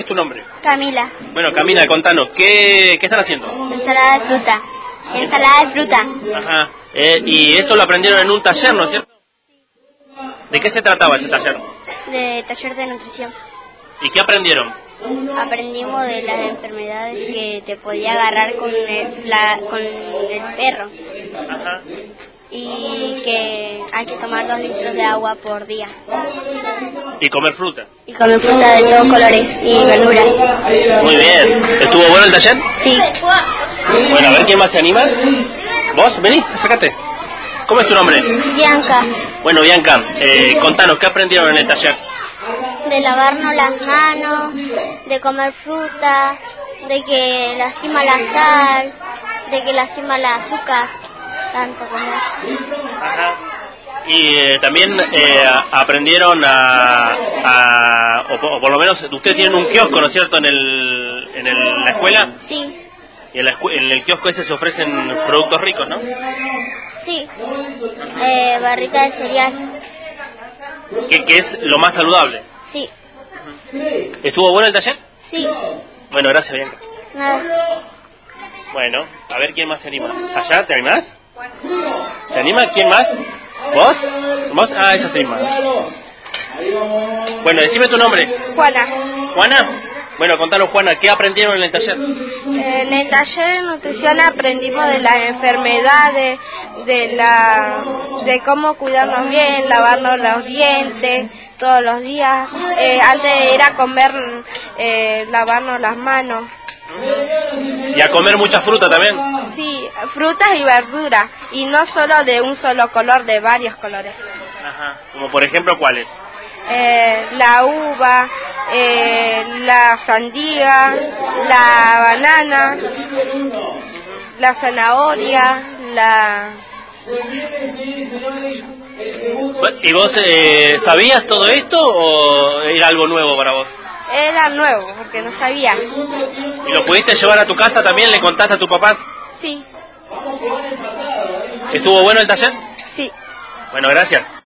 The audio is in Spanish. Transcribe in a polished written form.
tu nombre? Camila. Bueno, Camila, contanos, ¿qué están haciendo? Ensalada de fruta. Ensalada de fruta. Ajá. Y esto lo aprendieron en un taller, ¿no es cierto? ¿De qué se trataba ese taller? De taller de nutrición. ¿Y qué aprendieron? Aprendimos de las enfermedades que te podía agarrar con el perro. Ajá. Y que hay que tomar 2 litros de agua por día. ¿Y comer fruta? Y comer fruta de todos colores y verduras. Muy bien. ¿Estuvo bueno el taller? Sí. Bueno, a ver, ¿quién más se anima? ¿Vos? Vení, acércate. ¿Cómo es tu nombre? Bianca. Bueno, Bianca, contanos, ¿qué aprendieron en el taller? De lavarnos las manos, de comer fruta, de que lastima la sal, de que lastima el azúcar, tanto comer. Ajá. Y también aprendieron o por lo menos ustedes tienen un kiosco, ¿no es cierto?, en la escuela. Sí. Y en el kiosco ese se ofrecen productos ricos, ¿no? Sí. Barrita de cereal. Que es lo más saludable. Sí. ¿Estuvo bueno el taller? Sí. Bueno, gracias, Bianca. Nada. Bueno, a ver quién más se anima. ¿Allá? ¿Te animás? ¿Se anima? ¿Quién más? ¿Vos? ¿Vos? Ah, ella se anima. Bueno, decime tu nombre. Juana. ¿Juana? Bueno, contanos, Juana, ¿qué aprendieron en el taller? En el taller de nutrición aprendimos de las enfermedades, de cómo cuidarnos bien, lavarnos los dientes todos los días. Antes de ir a comer, lavarnos las manos. ¿Y a comer mucha fruta también? Sí, frutas y verduras, y no solo de un solo color, de varios colores. Ajá. Como por ejemplo, ¿cuáles? La uva, la sandía, la banana, la zanahoria, ¿Y vos sabías todo esto o era algo nuevo para vos? Era nuevo, porque no sabía. ¿Y lo pudiste llevar a tu casa también? ¿Le contaste a tu papá? Sí. ¿Estuvo bueno el taller? Sí. Bueno, gracias.